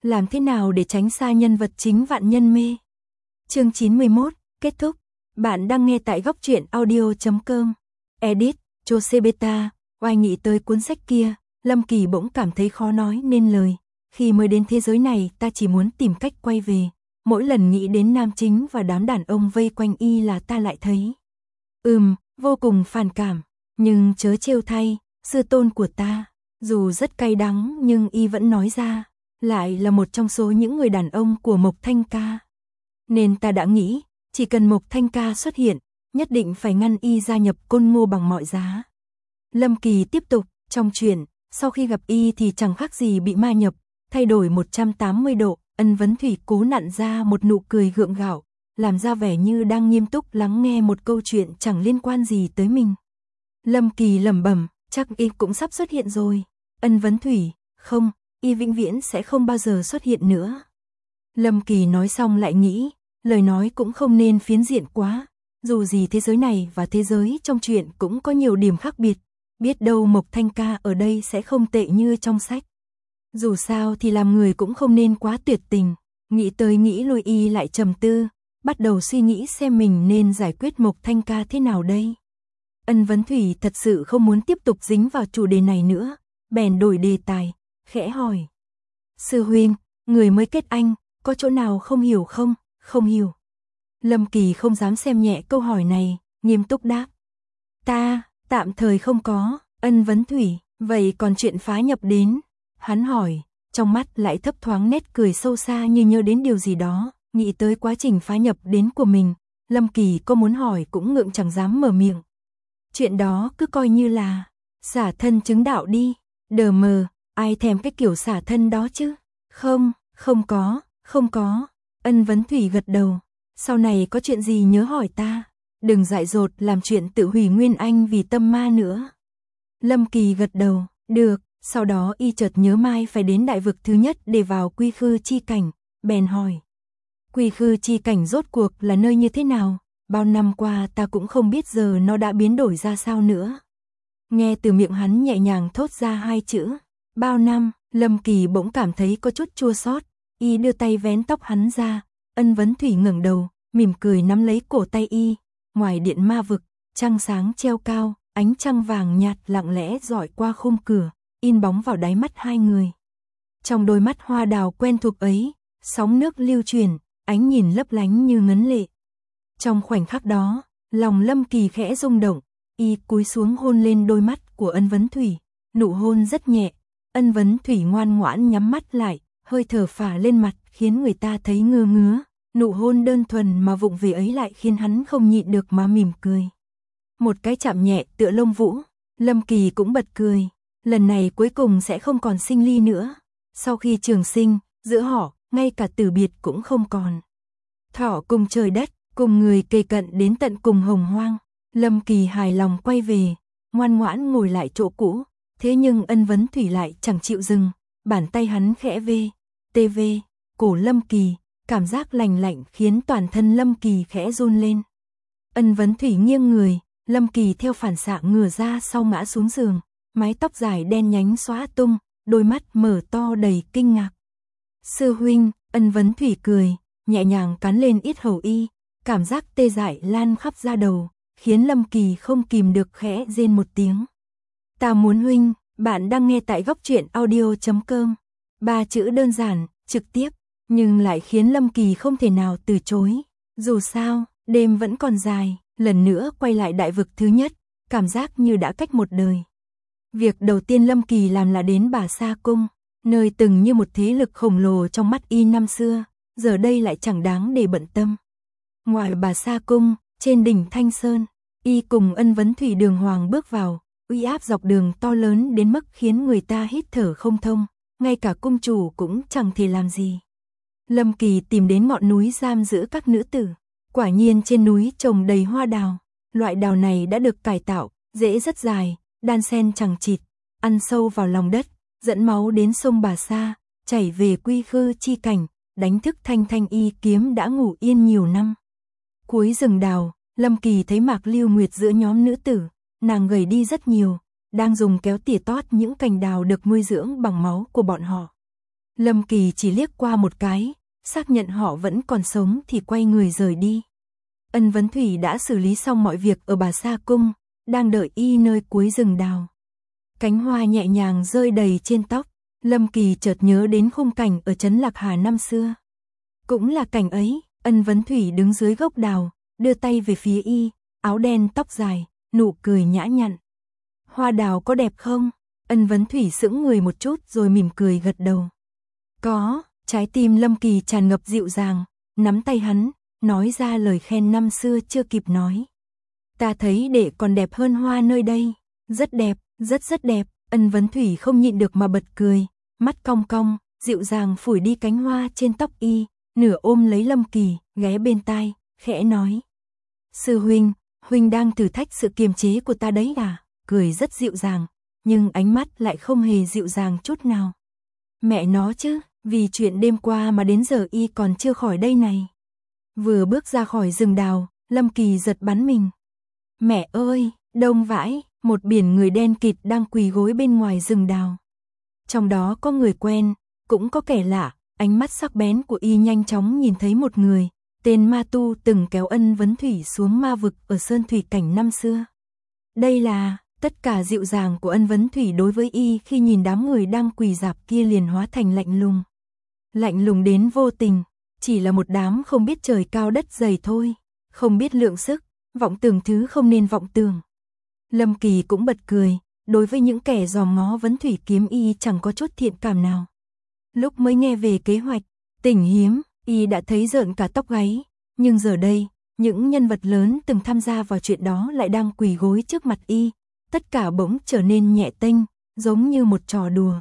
Làm thế nào để tránh xa nhân vật chính vạn nhân mê? Chương 91, kết thúc. Bạn đang nghe tại góc truyện audio.com. Edit, Jose Beta. Oai nghĩ tới cuốn sách kia, Lâm Kỳ bỗng cảm thấy khó nói nên lời. Khi mới đến thế giới này ta chỉ muốn tìm cách quay về. Mỗi lần nghĩ đến nam chính và đám đàn ông vây quanh y là ta lại thấy vô cùng phản cảm. Nhưng chớ trêu thay, sư tôn của ta, dù rất cay đắng nhưng y vẫn nói ra, lại là một trong số những người đàn ông của Mộc Thanh Ca. Nên ta đã nghĩ, chỉ cần Mộc Thanh Ca xuất hiện, nhất định phải ngăn y gia nhập Côn Ngô bằng mọi giá. Lâm Kỳ tiếp tục, trong chuyện, sau khi gặp y thì chẳng khác gì bị ma nhập, thay đổi 180 độ, Ân Vấn Thủy cố nặn ra một nụ cười gượng gạo, làm ra vẻ như đang nghiêm túc lắng nghe một câu chuyện chẳng liên quan gì tới mình. Lâm Kỳ lẩm bẩm, chắc y cũng sắp xuất hiện rồi. Ân Vấn Thủy, không, y vĩnh viễn sẽ không bao giờ xuất hiện nữa. Lâm Kỳ nói xong lại nghĩ, lời nói cũng không nên phiến diện quá, dù gì thế giới này và thế giới trong truyện cũng có nhiều điểm khác biệt, biết đâu Mộc Thanh Ca ở đây sẽ không tệ như trong sách. Dù sao thì làm người cũng không nên quá tuyệt tình, nghĩ tới nghĩ lui y lại trầm tư, bắt đầu suy nghĩ xem mình nên giải quyết Mộc Thanh Ca thế nào đây. Ân Vấn Thủy thật sự không muốn tiếp tục dính vào chủ đề này nữa, bèn đổi đề tài, khẽ hỏi. Sư huynh, người mới kết anh, có chỗ nào không hiểu không? Không hiểu. Lâm Kỳ không dám xem nhẹ câu hỏi này, nghiêm túc đáp. Ta, tạm thời không có. Ân Vấn Thủy, vậy còn chuyện phá nhập đến? Hắn hỏi, trong mắt lại thấp thoáng nét cười sâu xa như nhớ đến điều gì đó, nghĩ tới quá trình phá nhập đến của mình. Lâm Kỳ có muốn hỏi cũng ngượng chẳng dám mở miệng. Chuyện đó cứ coi như là xả thân chứng đạo đi. Đờ mờ, ai thèm cái kiểu xả thân đó chứ? Không có. Ân Vấn Thủy gật đầu. Sau này có chuyện gì nhớ hỏi ta. Đừng dại dột làm chuyện tự hủy nguyên anh vì tâm ma nữa. Lâm Kỳ gật đầu, được. Sau đó y chợt nhớ mai phải đến đại vực thứ nhất để vào Quy Khư chi cảnh, bèn hỏi. Quy Khư chi cảnh rốt cuộc là nơi như thế nào? Bao năm qua ta cũng không biết giờ nó đã biến đổi ra sao nữa. Nghe từ miệng hắn nhẹ nhàng thốt ra hai chữ. Bao năm, Lâm Kỳ bỗng cảm thấy có chút chua xót. Y đưa tay vén tóc hắn ra. Ân Vấn Thủy ngẩng đầu, mỉm cười nắm lấy cổ tay y. Ngoài điện ma vực, trăng sáng treo cao, ánh trăng vàng nhạt lặng lẽ dọi qua khung cửa, in bóng vào đáy mắt hai người. Trong đôi mắt hoa đào quen thuộc ấy, sóng nước lưu chuyển, ánh nhìn lấp lánh như ngấn lệ. Trong khoảnh khắc đó, lòng Lâm Kỳ khẽ rung động, y cúi xuống hôn lên đôi mắt của Ân Vấn Thủy, nụ hôn rất nhẹ. Ân Vấn Thủy ngoan ngoãn nhắm mắt lại, hơi thở phả lên mặt khiến người ta thấy ngơ ngứa. Nụ hôn đơn thuần mà vụng về ấy lại khiến hắn không nhịn được mà mỉm cười. Một cái chạm nhẹ tựa lông vũ, Lâm Kỳ cũng bật cười. Lần này cuối cùng sẽ không còn sinh ly nữa. Sau khi trường sinh, giữa họ, ngay cả từ biệt cũng không còn. Thỏ cùng trời đất, cùng người kề cận đến tận cùng hồng hoang. Lâm Kỳ hài lòng quay về, ngoan ngoãn ngồi lại chỗ cũ. Thế nhưng Ân Vấn Thủy lại chẳng chịu dừng. Bàn tay hắn khẽ vê cổ Lâm Kỳ, cảm giác lành lạnh khiến toàn thân Lâm Kỳ khẽ run lên. Ân Vấn Thủy nghiêng người, Lâm Kỳ theo phản xạ ngửa ra sau ngã xuống giường. Mái tóc dài đen nhánh xõa tung, đôi mắt mở to đầy kinh ngạc. Sư huynh, Ân Vấn Thủy cười, nhẹ nhàng cắn lên yết hầu y, cảm giác tê dại lan khắp da đầu, khiến Lâm Kỳ không kìm được khẽ rên một tiếng. Ta muốn huynh, bạn đang nghe tại góc truyện audio.com. 3 chữ đơn giản, trực tiếp, nhưng lại khiến Lâm Kỳ không thể nào từ chối. Dù sao, đêm vẫn còn dài, lần nữa quay lại đại vực thứ nhất, cảm giác như đã cách một đời. Việc đầu tiên Lâm Kỳ làm là đến Bà Sa Cung, nơi từng như một thế lực khổng lồ trong mắt y năm xưa, giờ đây lại chẳng đáng để bận tâm. Ngoài Bà Sa Cung, trên đỉnh Thanh Sơn, y cùng Ân Vấn Thủy đường hoàng bước vào, uy áp dọc đường to lớn đến mức khiến người ta hít thở không thông, ngay cả cung chủ cũng chẳng thể làm gì. Lâm Kỳ tìm đến ngọn núi giam giữ các nữ tử, quả nhiên trên núi trồng đầy hoa đào, loại đào này đã được cải tạo, rễ rất dài, đan sen chằng chịt, ăn sâu vào lòng đất, dẫn máu đến sông Bà Sa, chảy về Quy Khư chi cảnh, đánh thức Thanh Thanh y kiếm đã ngủ yên nhiều năm. Cuối rừng đào, Lâm Kỳ thấy Mạc Lưu Nguyệt giữa nhóm nữ tử, nàng gầy đi rất nhiều, đang dùng kéo tỉa tót những cành đào được nuôi dưỡng bằng máu của bọn họ. Lâm Kỳ chỉ liếc qua một cái, xác nhận họ vẫn còn sống thì quay người rời đi. Ân Vấn Thủy đã xử lý xong mọi việc ở Bà Sa Cung, đang đợi y nơi cuối rừng đào. Cánh hoa nhẹ nhàng rơi đầy trên tóc, Lâm Kỳ chợt nhớ đến khung cảnh ở trấn Lạc Hà năm xưa. Cũng là cảnh ấy, Ân Vấn Thủy đứng dưới gốc đào, đưa tay về phía y, áo đen tóc dài, nụ cười nhã nhặn. Hoa đào có đẹp không? Ân Vấn Thủy sững người một chút rồi mỉm cười gật đầu. Có, trái tim Lâm Kỳ tràn ngập dịu dàng, nắm tay hắn, nói ra lời khen năm xưa chưa kịp nói. Ta thấy đệ còn đẹp hơn hoa nơi đây, rất đẹp, rất đẹp. Ân Vấn Thủy không nhịn được mà bật cười, mắt cong cong, dịu dàng phủi đi cánh hoa trên tóc y, nửa ôm lấy Lâm Kỳ, ghé bên tai, khẽ nói. Sư huynh, huynh đang thử thách sự kiềm chế của ta đấy à? Cười rất dịu dàng, nhưng ánh mắt lại không hề dịu dàng chút nào. Mẹ nó chứ, vì chuyện đêm qua mà đến giờ y còn chưa khỏi đây này. Vừa bước ra khỏi rừng đào, Lâm Kỳ giật bắn mình. Mẹ ơi, đông vãi, một biển người đen kịt đang quỳ gối bên ngoài rừng đào. Trong đó có người quen, cũng có kẻ lạ, ánh mắt sắc bén của y nhanh chóng nhìn thấy một người, tên Ma Tu từng kéo Ân Vấn Thủy xuống ma vực ở Sơn Thủy Cảnh năm xưa. Đây là, tất cả dịu dàng của Ân Vấn Thủy đối với y khi nhìn đám người đang quỳ rạp kia liền hóa thành lạnh lùng. Lạnh lùng đến vô tình, chỉ là một đám không biết trời cao đất dày thôi, không biết lượng sức, vọng tưởng thứ không nên vọng tưởng. Lâm Kỳ cũng bật cười, đối với những kẻ dòm ngó Vấn Thủy kiếm y chẳng có chút thiện cảm nào. Lúc mới nghe về kế hoạch, Tỉnh Hiếm, y đã thấy rợn cả tóc gáy, nhưng giờ đây, những nhân vật lớn từng tham gia vào chuyện đó lại đang quỳ gối trước mặt y, tất cả bỗng trở nên nhẹ tênh, giống như một trò đùa.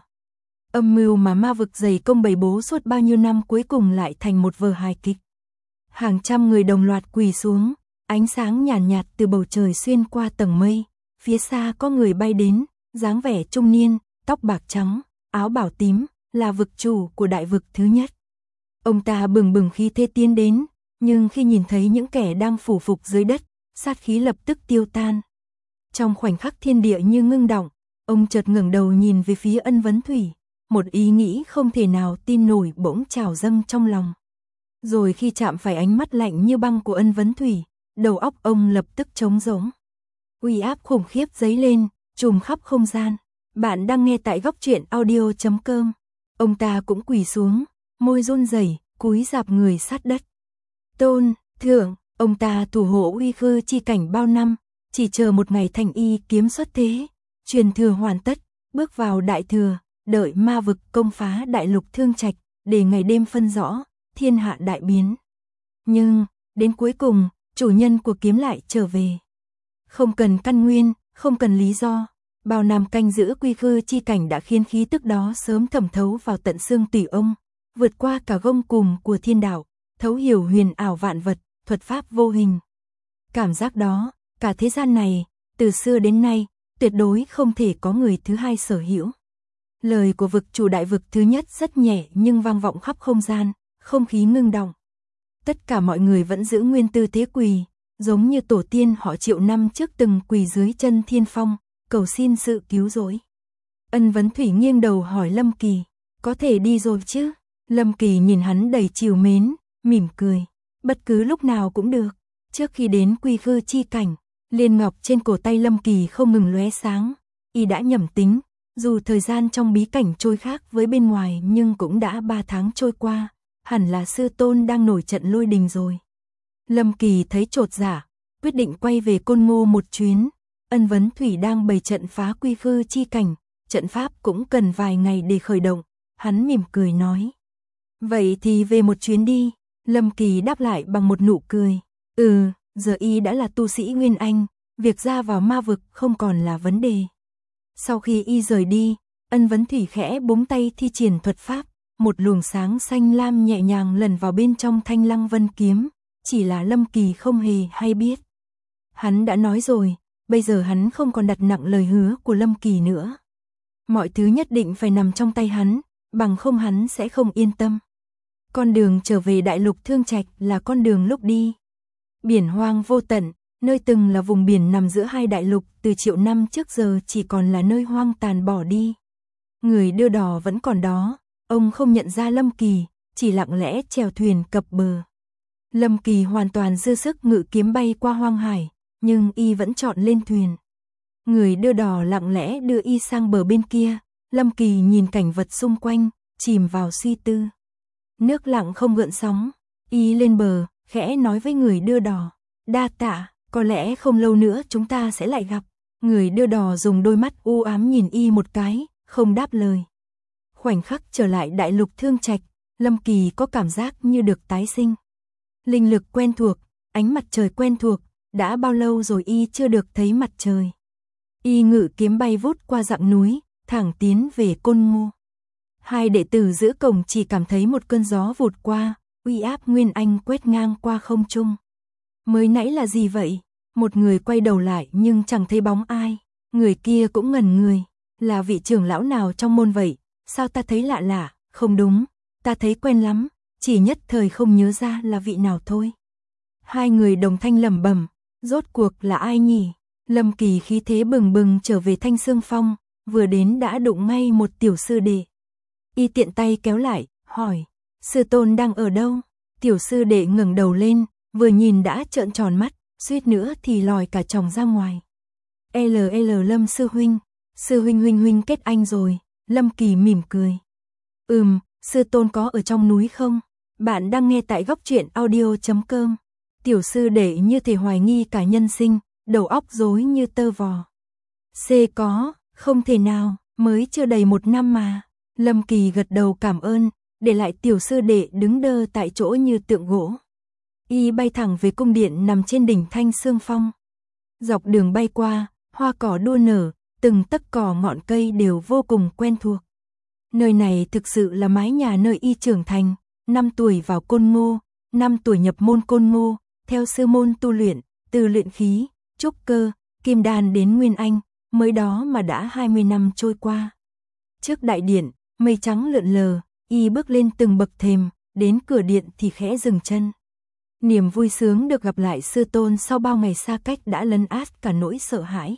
Âm mưu mà ma vực dày công bày bố suốt bao nhiêu năm cuối cùng lại thành một vở hài kịch. Hàng trăm người đồng loạt quỳ xuống, ánh sáng nhàn nhạt từ bầu trời xuyên qua tầng mây, phía xa có người bay đến, dáng vẻ trung niên, tóc bạc trắng, áo bảo tím, là vực chủ của đại vực thứ nhất. Ông ta bừng bừng khí thế tiến đến, nhưng khi nhìn thấy những kẻ đang phủ phục dưới đất, sát khí lập tức tiêu tan. Trong khoảnh khắc thiên địa như ngưng động, ông chợt ngẩng đầu nhìn về phía Ân Vấn Thủy, một ý nghĩ không thể nào tin nổi bỗng trào dâng trong lòng. Rồi khi chạm phải ánh mắt lạnh như băng của Ân Vấn Thủy, đầu óc ông lập tức trống rỗng. Uy áp khủng khiếp dấy lên, trùm khắp không gian. Bạn đang nghe tại góc truyện audio.com. Ông ta cũng quỳ xuống, môi run rẩy, cúi rạp người sát đất. Tôn, thượng, ông ta thủ hộ uy khư chi cảnh bao năm, chỉ chờ một ngày thành y kiếm xuất thế, truyền thừa hoàn tất, bước vào đại thừa, đợi ma vực công phá đại lục Thương Trạch, để ngày đêm phân rõ, thiên hạ đại biến. Nhưng, đến cuối cùng, chủ nhân của kiếm lại trở về. Không cần căn nguyên, không cần lý do, bao năm canh giữ quy khư chi cảnh đã khiến khí tức đó sớm thẩm thấu vào tận xương tủy ông, vượt qua cả gông cùm của thiên đạo, thấu hiểu huyền ảo vạn vật, thuật pháp vô hình. Cảm giác đó, cả thế gian này, từ xưa đến nay, tuyệt đối không thể có người thứ hai sở hữu. Lời của vực chủ đại vực thứ nhất rất nhẹ nhưng vang vọng khắp không gian, không khí ngưng động. Tất cả mọi người vẫn giữ nguyên tư thế quỳ, giống như tổ tiên họ triệu năm trước từng quỳ dưới chân thiên phong, cầu xin sự cứu rỗi. Ân Vấn Thủy nghiêng đầu hỏi Lâm Kỳ, có thể đi rồi chứ? Lâm Kỳ nhìn hắn đầy trìu mến, mỉm cười, bất cứ lúc nào cũng được. Trước khi đến quy khư chi cảnh, liên ngọc trên cổ tay Lâm Kỳ không ngừng lóe sáng, y đã nhẩm tính, dù thời gian trong bí cảnh trôi khác với bên ngoài nhưng cũng đã 3 tháng trôi qua, hẳn là sư tôn đang nổi trận lôi đình rồi. Lâm Kỳ thấy chột dạ, quyết định quay về Côn Ngô một chuyến. Ân Vấn Thủy đang bày trận phá quy khư chi cảnh, trận pháp cũng cần vài ngày để khởi động. Hắn mỉm cười nói, vậy thì về một chuyến đi. Lâm Kỳ đáp lại bằng một nụ cười, giờ y đã là tu sĩ Nguyên Anh, việc ra vào ma vực không còn là vấn đề. Sau khi y rời đi, Ân Vấn Thủy khẽ búng tay thi triển thuật pháp, một luồng sáng xanh lam nhẹ nhàng lần vào bên trong Thanh Lăng Vân kiếm, chỉ là Lâm Kỳ không hề hay biết. Hắn đã nói rồi, bây giờ hắn không còn đặt nặng lời hứa của Lâm Kỳ nữa. Mọi thứ nhất định phải nằm trong tay hắn, bằng không hắn sẽ không yên tâm. Con đường trở về đại lục Thương Trạch là con đường lúc đi. Biển hoang vô tận, nơi từng là vùng biển nằm giữa hai đại lục từ triệu năm trước giờ chỉ còn là nơi hoang tàn bỏ đi. Người đưa đò vẫn còn đó, Ông không nhận ra Lâm Kỳ, chỉ lặng lẽ chèo thuyền cập bờ. Lâm Kỳ hoàn toàn dư sức ngự kiếm bay qua hoang hải, nhưng y vẫn chọn lên thuyền. Người đưa đò lặng lẽ đưa y sang bờ bên kia, Lâm Kỳ nhìn cảnh vật xung quanh, chìm vào suy tư. Nước lặng không gợn sóng, y lên bờ, khẽ nói với người đưa đò, đa tạ, có lẽ không lâu nữa chúng ta sẽ lại gặp. Người đưa đò dùng đôi mắt u ám nhìn y một cái, không đáp lời. Khoảnh khắc trở lại đại lục Thương Trạch, Lâm Kỳ có cảm giác như được tái sinh. Linh lực quen thuộc, ánh mặt trời quen thuộc, đã bao lâu rồi y chưa được thấy mặt trời. Y ngự kiếm bay vút qua dặng núi, thẳng tiến về Côn Ngô. Hai đệ tử giữa cổng chỉ cảm thấy một cơn gió vụt qua, uy áp nguyên anh quét ngang qua không trung. Mới nãy là gì vậy? Một người quay đầu lại nhưng chẳng thấy bóng ai. Người kia cũng ngẩn người, là vị trưởng lão nào trong môn vậy? Sao ta thấy lạ lạ, không đúng, ta thấy quen lắm, chỉ nhất thời không nhớ ra là vị nào thôi. Hai người đồng thanh lẩm bẩm, rốt cuộc là ai nhỉ? Lâm Kỳ khí thế bừng bừng trở về Thanh Xương Phong, vừa đến đã đụng ngay một tiểu sư đệ. Y tiện tay kéo lại, hỏi, sư tôn đang ở đâu? Tiểu sư đệ ngẩng đầu lên, vừa nhìn đã trợn tròn mắt, suýt nữa thì lòi cả chồng ra ngoài. Lâm sư huynh huynh kết anh rồi. Lâm Kỳ mỉm cười. Sư tôn có ở trong núi không? Bạn đang nghe tại góc truyện audio.com. Tiểu sư đệ như thể hoài nghi cả nhân sinh, đầu óc rối như tơ vò. Có, không thể nào, mới chưa đầy 1 năm mà. Lâm Kỳ gật đầu cảm ơn, để lại tiểu sư đệ đứng đơ tại chỗ như tượng gỗ. Y bay thẳng về cung điện nằm trên đỉnh Thanh Xương Phong. Dọc đường bay qua, hoa cỏ đua nở, từng tấc cỏ ngọn cây đều vô cùng quen thuộc. Nơi này thực sự là mái nhà nơi y trưởng thành, 5 tuổi vào Côn Ngô, 5 tuổi nhập môn Côn Ngô, theo sư môn tu luyện, từ luyện khí, trúc cơ, kim đan đến nguyên anh, mới đó mà đã 20 năm trôi qua. Trước đại điện, mây trắng lượn lờ, y bước lên từng bậc thềm, đến cửa điện thì khẽ dừng chân. Niềm vui sướng được gặp lại sư tôn sau bao ngày xa cách đã lấn át cả nỗi sợ hãi.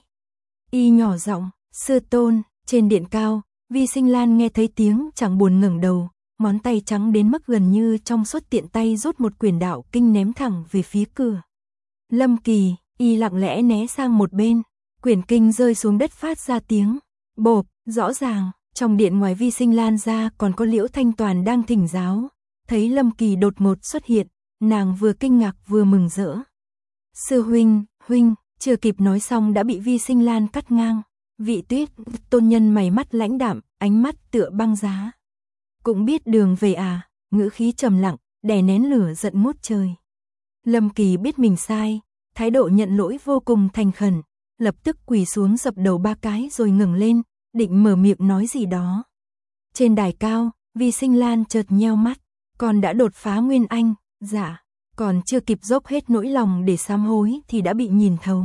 Y nhỏ giọng, sư tôn, trên điện cao, Vi Sinh Lan nghe thấy tiếng chẳng buồn ngẩng đầu, ngón tay trắng đến mức gần như trong suốt tiện tay rút một quyển đạo kinh ném thẳng về phía cửa. Lâm Kỳ, y lặng lẽ né sang một bên, quyển kinh rơi xuống đất phát ra tiếng bộp, rõ ràng, trong điện ngoài Vi Sinh Lan ra còn có Liễu Thanh Toàn đang thỉnh giáo, thấy Lâm Kỳ đột ngột xuất hiện, nàng vừa kinh ngạc vừa mừng rỡ. Sư huynh, chưa kịp nói xong đã bị Vi Sinh Lan cắt ngang. Vị Tuyết tôn nhân mày mắt lãnh đạm, ánh mắt tựa băng giá. Cũng biết đường về à? Ngữ khí trầm lặng, đè nén lửa giận ngút trời. Lâm Kỳ biết mình sai, thái độ nhận lỗi vô cùng thành khẩn, lập tức quỳ xuống dập đầu 3 cái rồi ngẩng lên, định mở miệng nói gì đó. Trên đài cao, Vi Sinh Lan chợt nheo mắt, còn đã đột phá nguyên anh, dạ, còn chưa kịp dốc hết nỗi lòng để sám hối thì đã bị nhìn thấu.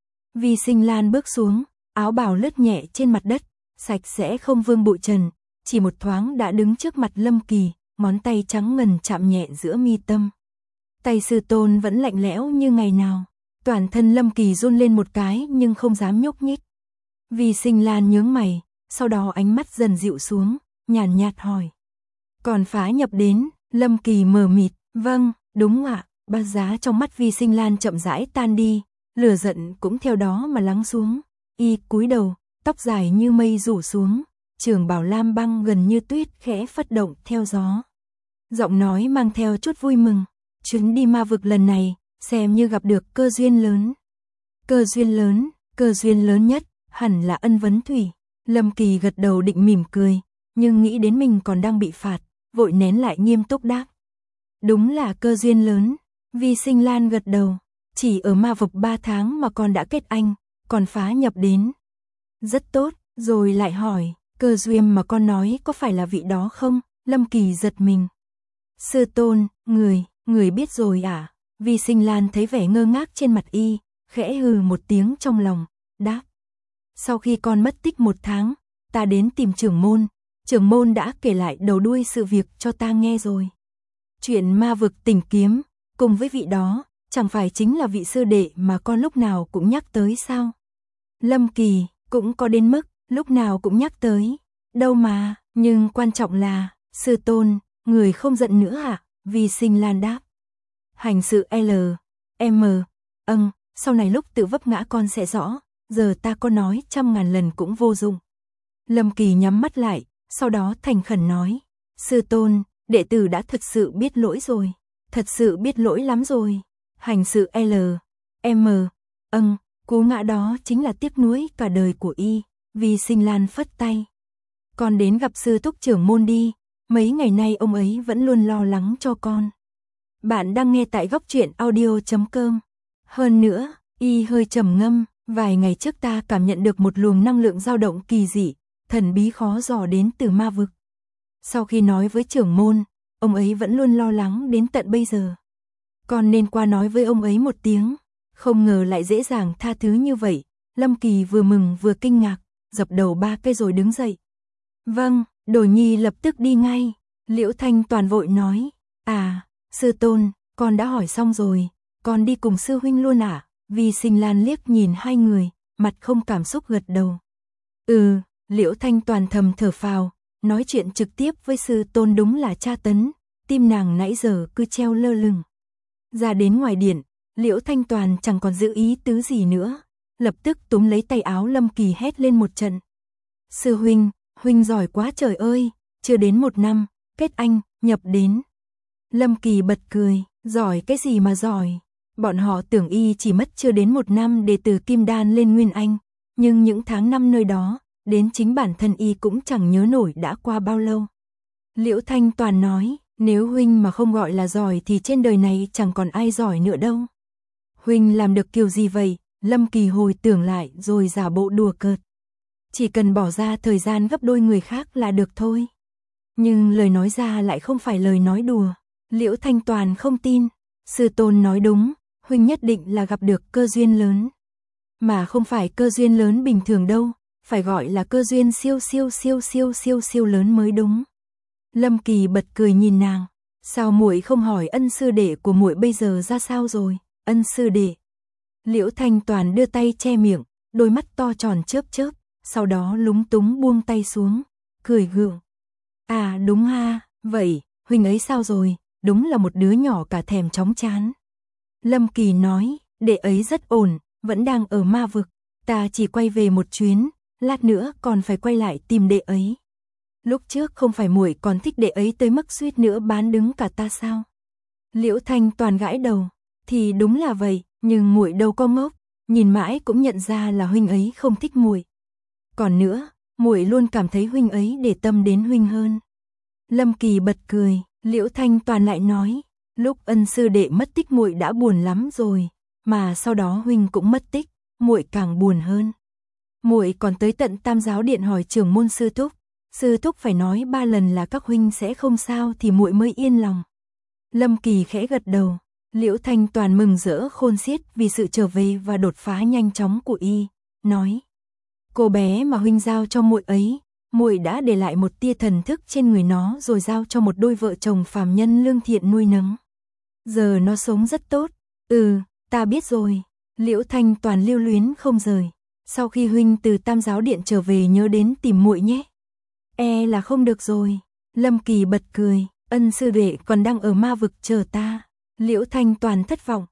Vi Sinh Lan bước xuống, áo bào lướt nhẹ trên mặt đất, sạch sẽ không vương bụi trần, chỉ một thoáng đã đứng trước mặt Lâm Kỳ, ngón tay trắng ngần chạm nhẹ giữa mi tâm. Tay sư tôn vẫn lạnh lẽo như ngày nào, toàn thân Lâm Kỳ run lên một cái nhưng không dám nhúc nhích. Vi Sinh Lan nhướng mày, sau đó ánh mắt dần dịu xuống, nhàn nhạt hỏi. Còn phá nhập đến, Lâm Kỳ mờ mịt, vâng, đúng ạ, bá giá trong mắt Vi Sinh Lan chậm rãi tan đi, lửa giận cũng theo đó mà lắng xuống. Y cúi đầu, tóc dài như mây rủ xuống, trường bào lam băng gần như tuyết khẽ phất động theo gió. Giọng nói mang theo chút vui mừng, chuyến đi ma vực lần này, xem như gặp được cơ duyên lớn. Cơ duyên lớn nhất, hẳn là Ân Vấn Thủy. Lâm Kỳ gật đầu định mỉm cười, nhưng nghĩ đến mình còn đang bị phạt, vội nén lại nghiêm túc đáp. Đúng là cơ duyên lớn. Vi Sinh Lan gật đầu, chỉ ở ma vực 3 tháng mà con đã kết anh, còn phá nhập đến. Rất tốt, rồi lại hỏi, cơ duyên mà con nói có phải là vị đó không? Lâm Kỳ giật mình. Sư tôn, người biết rồi à? Vi Sinh Lan thấy vẻ ngơ ngác trên mặt y, khẽ hừ một tiếng trong lòng, đáp. Sau khi con mất tích 1 tháng, ta đến tìm trưởng môn đã kể lại đầu đuôi sự việc cho ta nghe rồi. Chuyện ma vực Tỉnh Kiếm, cùng với vị đó, chẳng phải chính là vị sư đệ mà con lúc nào cũng nhắc tới sao? Lâm Kỳ, cũng có đến mức, lúc nào cũng nhắc tới. Đâu mà, nhưng quan trọng là, Sư tôn, người không giận nữa à? Vi Sinh Lan đáp. Hành sự L, M, sau này lúc tự vấp ngã con sẽ rõ, giờ ta có nói 100.000 lần cũng vô dụng. Lâm Kỳ nhắm mắt lại, sau đó thành khẩn nói, sư tôn, đệ tử đã thật sự biết lỗi rồi, thật sự biết lỗi lắm rồi. Hành sự L, M, cú ngã đó chính là tiếc nuối cả đời của y. Vi Sinh Lan phất tay. Con đến gặp sư thúc trưởng môn đi, mấy ngày nay ông ấy vẫn luôn lo lắng cho con. Bạn đang nghe tại góc truyện audio.com. Hơn nữa, y hơi trầm ngâm, vài ngày trước ta cảm nhận được một luồng năng lượng dao động kỳ dị, thần bí khó dò đến từ ma vực. Sau khi nói với trưởng môn, ông ấy vẫn luôn lo lắng đến tận bây giờ. Con nên qua nói với ông ấy một tiếng, không ngờ lại dễ dàng tha thứ như vậy. Lâm Kỳ vừa mừng vừa kinh ngạc, dập đầu 3 cái rồi đứng dậy. Vâng, Đồ Nhi lập tức đi ngay. Liễu Thanh Toàn vội nói, sư tôn, con đã hỏi xong rồi, con đi cùng sư huynh luôn à? Vi Sinh Lan liếc nhìn hai người, mặt không cảm xúc gật đầu. Liễu Thanh Toàn thầm thở phào, nói chuyện trực tiếp với sư tôn đúng là tra tấn, tim nàng nãy giờ cứ treo lơ lửng. Ra đến ngoài điện, Liễu Thanh Toàn chẳng còn giữ ý tứ gì nữa, lập tức túm lấy tay áo Lâm Kỳ hét lên một trận. Sư huynh, huynh giỏi quá trời ơi, chưa đến 1 năm, kết anh, nhập đến. Lâm Kỳ bật cười, giỏi cái gì mà giỏi, bọn họ tưởng y chỉ mất chưa đến 1 năm để từ Kim Đan lên Nguyên Anh, nhưng những tháng năm nơi đó, đến chính bản thân y cũng chẳng nhớ nổi đã qua bao lâu. Liễu Thanh Toàn nói, nếu huynh mà không gọi là giỏi thì trên đời này chẳng còn ai giỏi nữa đâu. Huynh làm được kiểu gì vậy? Lâm Kỳ hồi tưởng lại rồi giả bộ đùa cợt. Chỉ cần bỏ ra thời gian gấp đôi người khác là được thôi. Nhưng lời nói ra lại không phải lời nói đùa. Liễu Thanh Toàn không tin. Sư tôn nói đúng, huynh nhất định là gặp được cơ duyên lớn. Mà không phải cơ duyên lớn bình thường đâu, phải gọi là cơ duyên siêu lớn mới đúng. Lâm Kỳ bật cười nhìn nàng, sao muội không hỏi ân sư đệ của muội bây giờ ra sao rồi? Ân sư đệ. Liễu Thanh Toàn đưa tay che miệng, đôi mắt to tròn chớp chớp, sau đó lúng túng buông tay xuống, cười gượng. Đúng ha, vậy, huynh ấy sao rồi? Đúng là một đứa nhỏ cả thèm chóng chán. Lâm Kỳ nói, đệ ấy rất ổn, vẫn đang ở ma vực, ta chỉ quay về một chuyến, lát nữa còn phải quay lại tìm đệ ấy. Lúc trước không phải muội còn thích đệ ấy tới mức suýt nữa bán đứng cả ta sao? Liễu Thanh Toàn gãi đầu, thì đúng là vậy, nhưng muội đâu có ngốc, nhìn mãi cũng nhận ra là huynh ấy không thích muội. Còn nữa, muội luôn cảm thấy huynh ấy để tâm đến huynh hơn. Lâm Kỳ bật cười, Liễu Thanh Toàn lại nói, lúc ân sư đệ mất tích muội đã buồn lắm rồi, mà sau đó huynh cũng mất tích, muội càng buồn hơn. Muội còn tới tận Tam Giáo Điện hỏi trưởng môn sư thúc phải nói 3 lần là các huynh sẽ không sao thì muội mới yên lòng. Lâm Kỳ khẽ gật đầu, Liễu Thanh Toàn mừng rỡ khôn xiết vì sự trở về và đột phá nhanh chóng của y, nói: "Cô bé mà huynh giao cho muội ấy, muội đã để lại một tia thần thức trên người nó rồi giao cho một đôi vợ chồng phàm nhân lương thiện nuôi nấng. Giờ nó sống rất tốt." Ta biết rồi." Liễu Thanh Toàn lưu luyến không rời. "Sau khi huynh từ Tam Giáo Điện trở về nhớ đến tìm muội nhé." "E là không được rồi." Lâm Kỳ bật cười, "Ân sư đệ còn đang ở ma vực chờ ta." Liễu Thanh Toàn thất vọng.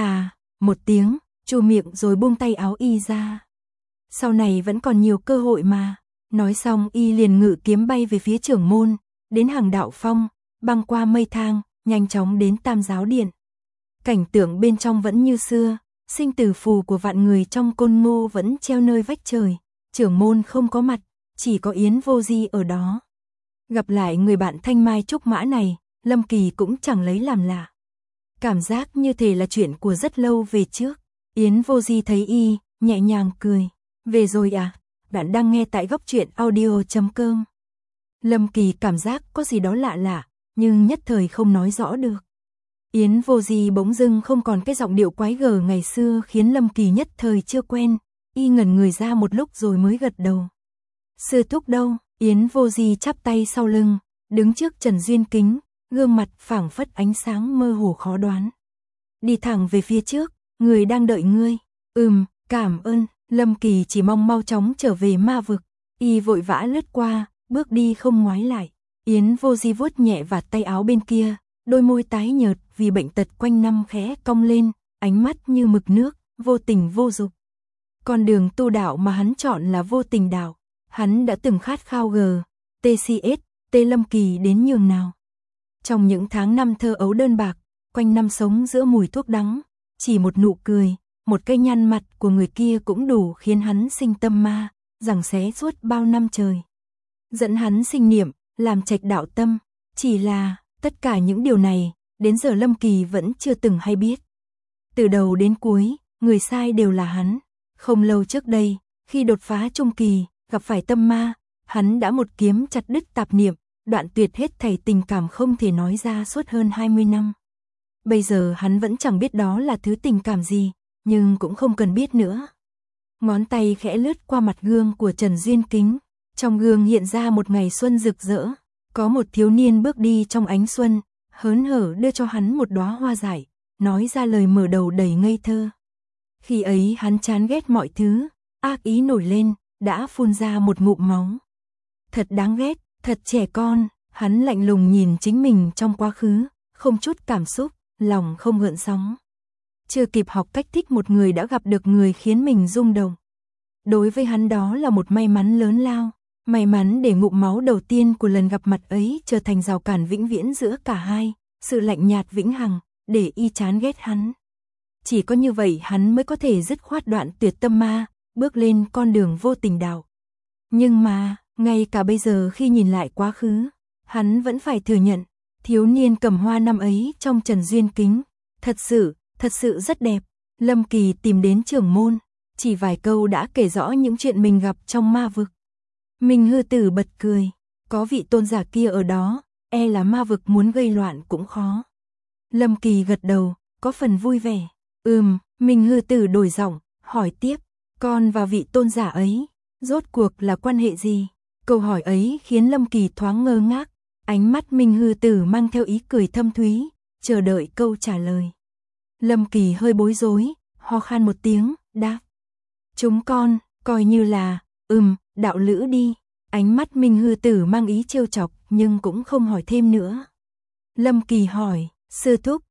Một tiếng, chu miệng rồi buông tay áo y ra. "Sau này vẫn còn nhiều cơ hội mà." Nói xong y liền ngự kiếm bay về phía trưởng môn, đến hàng đạo phong, băng qua mây thang, nhanh chóng đến Tam Giáo Điện. Cảnh tượng bên trong vẫn như xưa, sinh tử phù của vạn người trong Côn Ngô vẫn treo nơi vách trời, trưởng môn không có mặt, chỉ có Yến Vô Di ở đó. Gặp lại người bạn thanh mai trúc mã này, Lâm Kỳ cũng chẳng lấy làm lạ. Cảm giác như thể là chuyện của rất lâu về trước. Yến Vô Di thấy y, nhẹ nhàng cười. "Về rồi à? Bạn đang nghe tại góc truyện audio.com." Lâm Kỳ cảm giác có gì đó lạ lạ, nhưng nhất thời không nói rõ được. Yến Vô Di bỗng dưng không còn cái giọng điệu quái gở ngày xưa khiến Lâm Kỳ nhất thời chưa quen, y ngẩn người ra một lúc rồi mới gật đầu. "Sư thúc đâu?" Yến Vô Di chắp tay sau lưng, đứng trước Trần Duyên Kính, gương mặt phảng phất ánh sáng mơ hồ khó đoán. "Đi thẳng về phía trước, người đang đợi ngươi." Cảm ơn." Lâm Kỳ chỉ mong mau chóng trở về ma vực, y vội vã lướt qua, bước đi không ngoái lại. Yến Vô Di vuốt nhẹ vạt tay áo bên kia, đôi môi tái nhợt vì bệnh tật quanh năm khẽ cong lên, ánh mắt như mực nước, vô tình vô dục. Con đường tu đạo mà hắn chọn là vô tình đạo. Hắn đã từng khát khao TCS, Lâm Kỳ đến nhường nào. Trong những tháng năm thơ ấu đơn bạc, quanh năm sống giữa mùi thuốc đắng, chỉ một nụ cười, một cái nhăn mặt của người kia cũng đủ khiến hắn sinh tâm ma, giằng xé suốt bao năm trời. Dẫn hắn sinh niệm, làm trạch đạo tâm, chỉ là tất cả những điều này, đến giờ Lâm Kỳ vẫn chưa từng hay biết. Từ đầu đến cuối, người sai đều là hắn. Không lâu trước đây, khi đột phá trung kỳ, gặp phải tâm ma, hắn đã một kiếm chặt đứt tạp niệm, đoạn tuyệt hết thảy tình cảm không thể nói ra suốt hơn 20 năm. Bây giờ hắn vẫn chẳng biết đó là thứ tình cảm gì, nhưng cũng không cần biết nữa. Ngón tay khẽ lướt qua mặt gương của Trần Duyên Kính, trong gương hiện ra một ngày xuân rực rỡ, có một thiếu niên bước đi trong ánh xuân, hớn hở đưa cho hắn một đóa hoa dại, nói ra lời mở đầu đầy ngây thơ. Khi ấy hắn chán ghét mọi thứ, ác ý nổi lên, đã phun ra một ngụm máu. Thật đáng ghét, thật trẻ con, hắn lạnh lùng nhìn chính mình trong quá khứ, không chút cảm xúc, lòng không gợn sóng. Chưa kịp học cách thích một người đã gặp được người khiến mình rung động. Đối với hắn đó là một may mắn lớn lao, may mắn để ngụm máu đầu tiên của lần gặp mặt ấy trở thành rào cản vĩnh viễn giữa cả hai, sự lạnh nhạt vĩnh hằng, để y chán ghét hắn. Chỉ có như vậy hắn mới có thể dứt khoát đoạn tuyệt tâm ma, bước lên con đường vô tình đạo. Nhưng mà, ngay cả bây giờ khi nhìn lại quá khứ, hắn vẫn phải thừa nhận, thiếu niên cầm hoa năm ấy trong Trần Duyên Kính, thật sự rất đẹp. Lâm Kỳ tìm đến trưởng môn, chỉ vài câu đã kể rõ những chuyện mình gặp trong ma vực. Minh Hư Tử bật cười, có vị tôn giả kia ở đó, e là ma vực muốn gây loạn cũng khó. Lâm Kỳ gật đầu, có phần vui vẻ. Minh Hư Tử đổi giọng, hỏi tiếp, con và vị tôn giả ấy, rốt cuộc là quan hệ gì? Câu hỏi ấy khiến Lâm Kỳ thoáng ngơ ngác, ánh mắt Minh Hư Tử mang theo ý cười thâm thúy, chờ đợi câu trả lời. Lâm Kỳ hơi bối rối, ho khan một tiếng, đáp. Chúng con, coi như là, đạo lữ đi. Ánh mắt Minh Hư Tử mang ý trêu chọc, nhưng cũng không hỏi thêm nữa. Lâm Kỳ hỏi, sư thúc,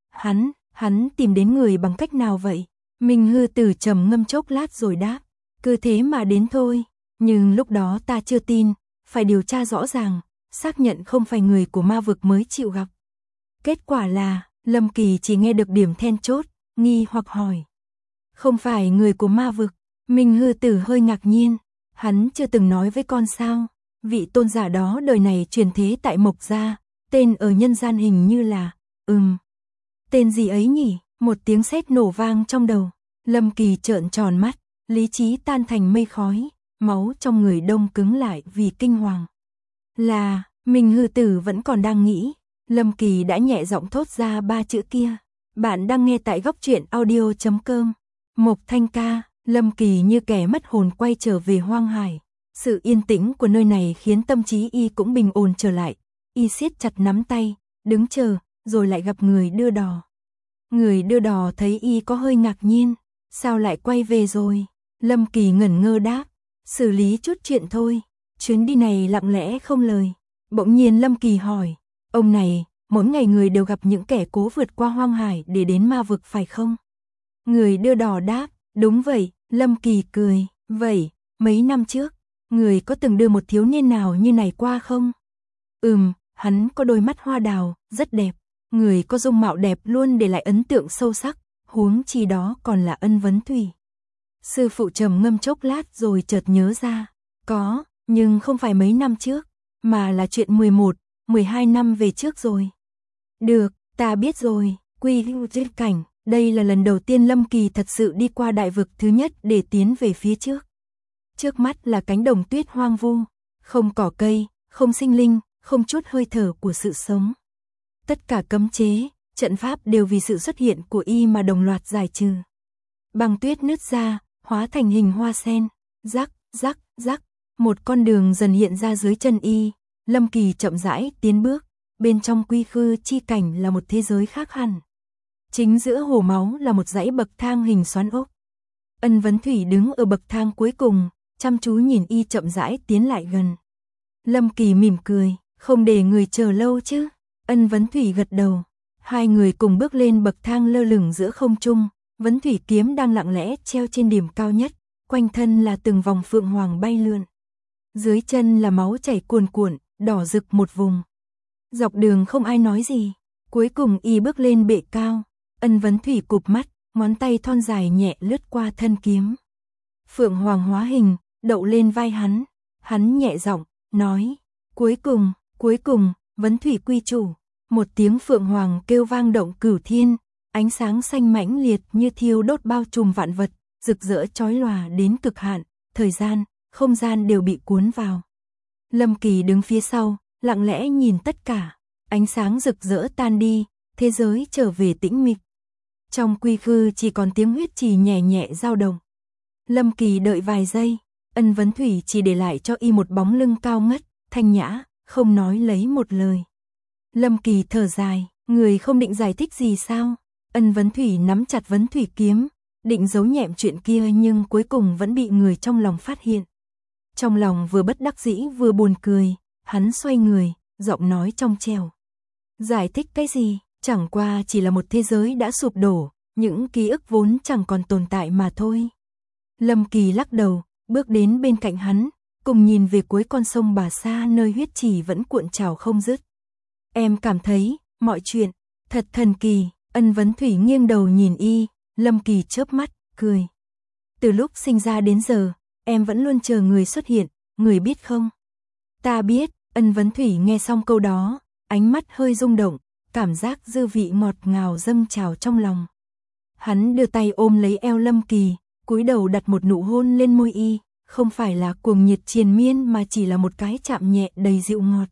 hắn tìm đến người bằng cách nào vậy? Minh Hư Tử trầm ngâm chốc lát rồi đáp, cứ thế mà đến thôi, nhưng lúc đó ta chưa tin, phải điều tra rõ ràng, xác nhận không phải người của ma vực mới chịu gặp. Kết quả là, Lâm Kỳ chỉ nghe được điểm then chốt, nghi hoặc hỏi. Không phải người của ma vực, Minh Hư Tử hơi ngạc nhiên, hắn chưa từng nói với con sao? Vị tôn giả đó đời này truyền thế tại Mộc Gia, tên ở nhân gian hình như là, tên gì ấy nhỉ? Một tiếng sét nổ vang trong đầu, Lâm Kỳ trợn tròn mắt, lý trí tan thành mây khói, máu trong người đông cứng lại vì kinh hoàng. Là, Minh Hư Tử vẫn còn đang nghĩ, Lâm Kỳ đã nhẹ giọng thốt ra 3 chữ kia. Bạn đang nghe tại góc truyện audio.com. Mộc Thanh ca, Lâm Kỳ như kẻ mất hồn quay trở về hoang hải. Sự yên tĩnh của nơi này khiến tâm trí y cũng bình ổn trở lại. Y siết chặt nắm tay, đứng chờ, rồi lại gặp người đưa đò. Người đưa đò thấy y có hơi ngạc nhiên. Sao lại quay về rồi? Lâm Kỳ ngẩn ngơ đáp. Xử lý chút chuyện thôi. Chuyến đi này lặng lẽ không lời. Bỗng nhiên Lâm Kỳ hỏi. Ông này, mỗi ngày người đều gặp những kẻ cố vượt qua hoang hải để đến ma vực phải không? Người đưa đò đáp. Đúng vậy. Lâm Kỳ cười. Vậy, mấy năm trước, người có từng đưa một thiếu niên nào như này qua không? Hắn có đôi mắt hoa đào, rất đẹp. Người có dung mạo đẹp luôn để lại ấn tượng sâu sắc, huống chi đó còn là Ân Vấn Thủy. Sư phụ trầm ngâm chốc lát rồi chợt nhớ ra. Có, nhưng không phải mấy năm trước, mà là chuyện 11, 12 năm về trước rồi. Được, ta biết rồi, Quy Duyên Cảnh. Đây là lần đầu tiên Lâm Kỳ thật sự đi qua đại vực thứ nhất để tiến về phía trước. Trước mắt là cánh đồng tuyết hoang vu, không cỏ cây, không sinh linh, không chút hơi thở của sự sống. Tất cả cấm chế, trận pháp đều vì sự xuất hiện của y mà đồng loạt giải trừ. Băng tuyết nứt ra, hóa thành hình hoa sen, rắc, rắc, rắc, một con đường dần hiện ra dưới chân y. Lâm Kỳ chậm rãi tiến bước, bên trong quy khư chi cảnh là một thế giới khác hẳn. Chính giữa hồ máu là một dãy bậc thang hình xoắn ốc. Ân Vấn Thủy đứng ở bậc thang cuối cùng, chăm chú nhìn y chậm rãi tiến lại gần. Lâm Kỳ mỉm cười, Không để người chờ lâu chứ? Ân Vấn Thủy gật đầu. Hai người cùng bước lên bậc thang lơ lửng giữa không trung, Vấn Thủy kiếm đang lặng lẽ treo trên điểm cao nhất, quanh thân là từng vòng phượng hoàng bay lượn. Dưới chân là máu chảy cuồn cuộn, đỏ rực một vùng. Dọc đường không ai nói gì, cuối cùng y bước lên bệ cao, Ân Vấn Thủy cụp mắt, ngón tay thon dài nhẹ lướt qua thân kiếm. Phượng hoàng hóa hình, đậu lên vai hắn nhẹ giọng nói, cuối cùng, Vấn Thủy quy chủ. Một tiếng phượng hoàng kêu vang động cửu thiên, ánh sáng xanh mãnh liệt như thiêu đốt bao trùm vạn vật, rực rỡ chói lòa đến cực hạn, thời gian, không gian đều bị cuốn vào. Lâm Kỳ đứng phía sau, lặng lẽ nhìn tất cả, ánh sáng rực rỡ tan đi, thế giới trở về tĩnh mịch. Trong quy khư chỉ còn tiếng huyết trì nhẹ nhẹ dao động. Lâm Kỳ đợi vài giây, Ân Vấn Thủy chỉ để lại cho y một bóng lưng cao ngất, thanh nhã, không nói lấy một lời. Lâm Kỳ thở dài, người không định giải thích gì sao? Ân Vấn Thủy nắm chặt Vấn Thủy kiếm, định giấu nhẹm chuyện kia nhưng cuối cùng vẫn bị người trong lòng phát hiện. Trong lòng vừa bất đắc dĩ vừa buồn cười, hắn xoay người, giọng nói trong trẻo. Giải thích cái gì? Chẳng qua chỉ là một thế giới đã sụp đổ, những ký ức vốn chẳng còn tồn tại mà thôi. Lâm Kỳ lắc đầu, bước đến bên cạnh hắn, cùng nhìn về cuối con sông Bà Sa nơi huyết trì vẫn cuộn trào không dứt. Em cảm thấy, mọi chuyện, thật thần kỳ. Ân Vấn Thủy nghiêng đầu nhìn y, Lâm Kỳ chớp mắt, cười. Từ lúc sinh ra đến giờ, em vẫn luôn chờ người xuất hiện, người biết không? Ta biết. Ân Vấn Thủy nghe xong câu đó, ánh mắt hơi rung động, cảm giác dư vị ngọt ngào dâng trào trong lòng. Hắn đưa tay ôm lấy eo Lâm Kỳ, cúi đầu đặt một nụ hôn lên môi y, không phải là cuồng nhiệt triền miên mà chỉ là một cái chạm nhẹ đầy dịu ngọt.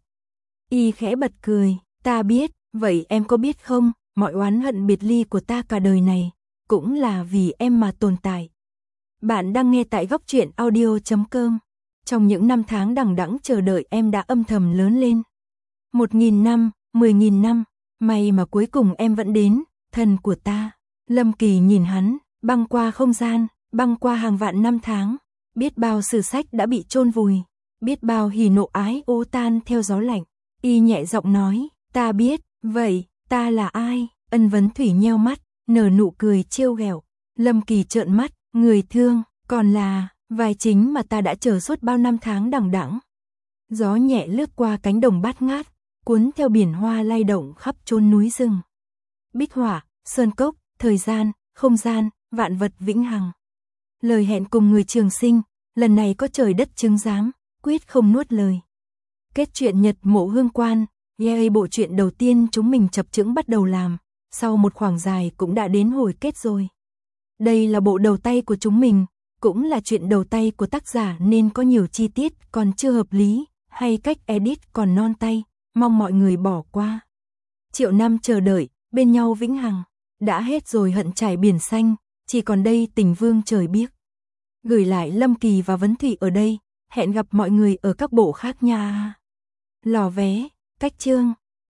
Y khẽ bật cười, ta biết, vậy em có biết không, mọi oán hận biệt ly của ta cả đời này, cũng là vì em mà tồn tại. Bạn đang nghe tại Góc Truyện Audio.com. Trong những năm tháng đằng đẵng chờ đợi em đã âm thầm lớn lên. 1.000 năm, 10.000 năm, may mà cuối cùng em vẫn đến, thần của ta. Lâm Kỳ nhìn hắn, băng qua không gian, băng qua hàng vạn năm tháng, biết bao sử sách đã bị chôn vùi, biết bao hỉ nộ ái ố tan theo gió lạnh. Y nhẹ giọng nói, ta biết, vậy, ta là ai? Ân Vấn Thủy nheo mắt, nở nụ cười trêu ghẹo. Lâm Kỳ trợn mắt, người thương, còn là vai chính mà ta đã chờ suốt bao năm tháng đằng đẵng. Gió nhẹ lướt qua cánh đồng bát ngát, cuốn theo biển hoa lay động khắp chốn núi rừng. Bích họa, sơn cốc, thời gian, không gian, vạn vật vĩnh hằng. Lời hẹn cùng người trường sinh, lần này có trời đất chứng giám, quyết không nuốt lời. Kết truyện Nhật Mộ Hương Quan, bộ truyện đầu tiên chúng mình chập chững bắt đầu làm, sau một khoảng dài cũng đã đến hồi kết rồi. Đây là bộ đầu tay của chúng mình, cũng là chuyện đầu tay của tác giả nên có nhiều chi tiết còn chưa hợp lý, hay cách edit còn non tay, mong mọi người bỏ qua. Triệu năm chờ đợi, bên nhau vĩnh hằng, đã hết rồi hận trải biển xanh, chỉ còn đây tình vương trời biếc. Gửi lại Lâm Kỳ và Vấn Thủy ở đây, hẹn gặp mọi người ở các bộ khác nha. Lò vé, cách chương.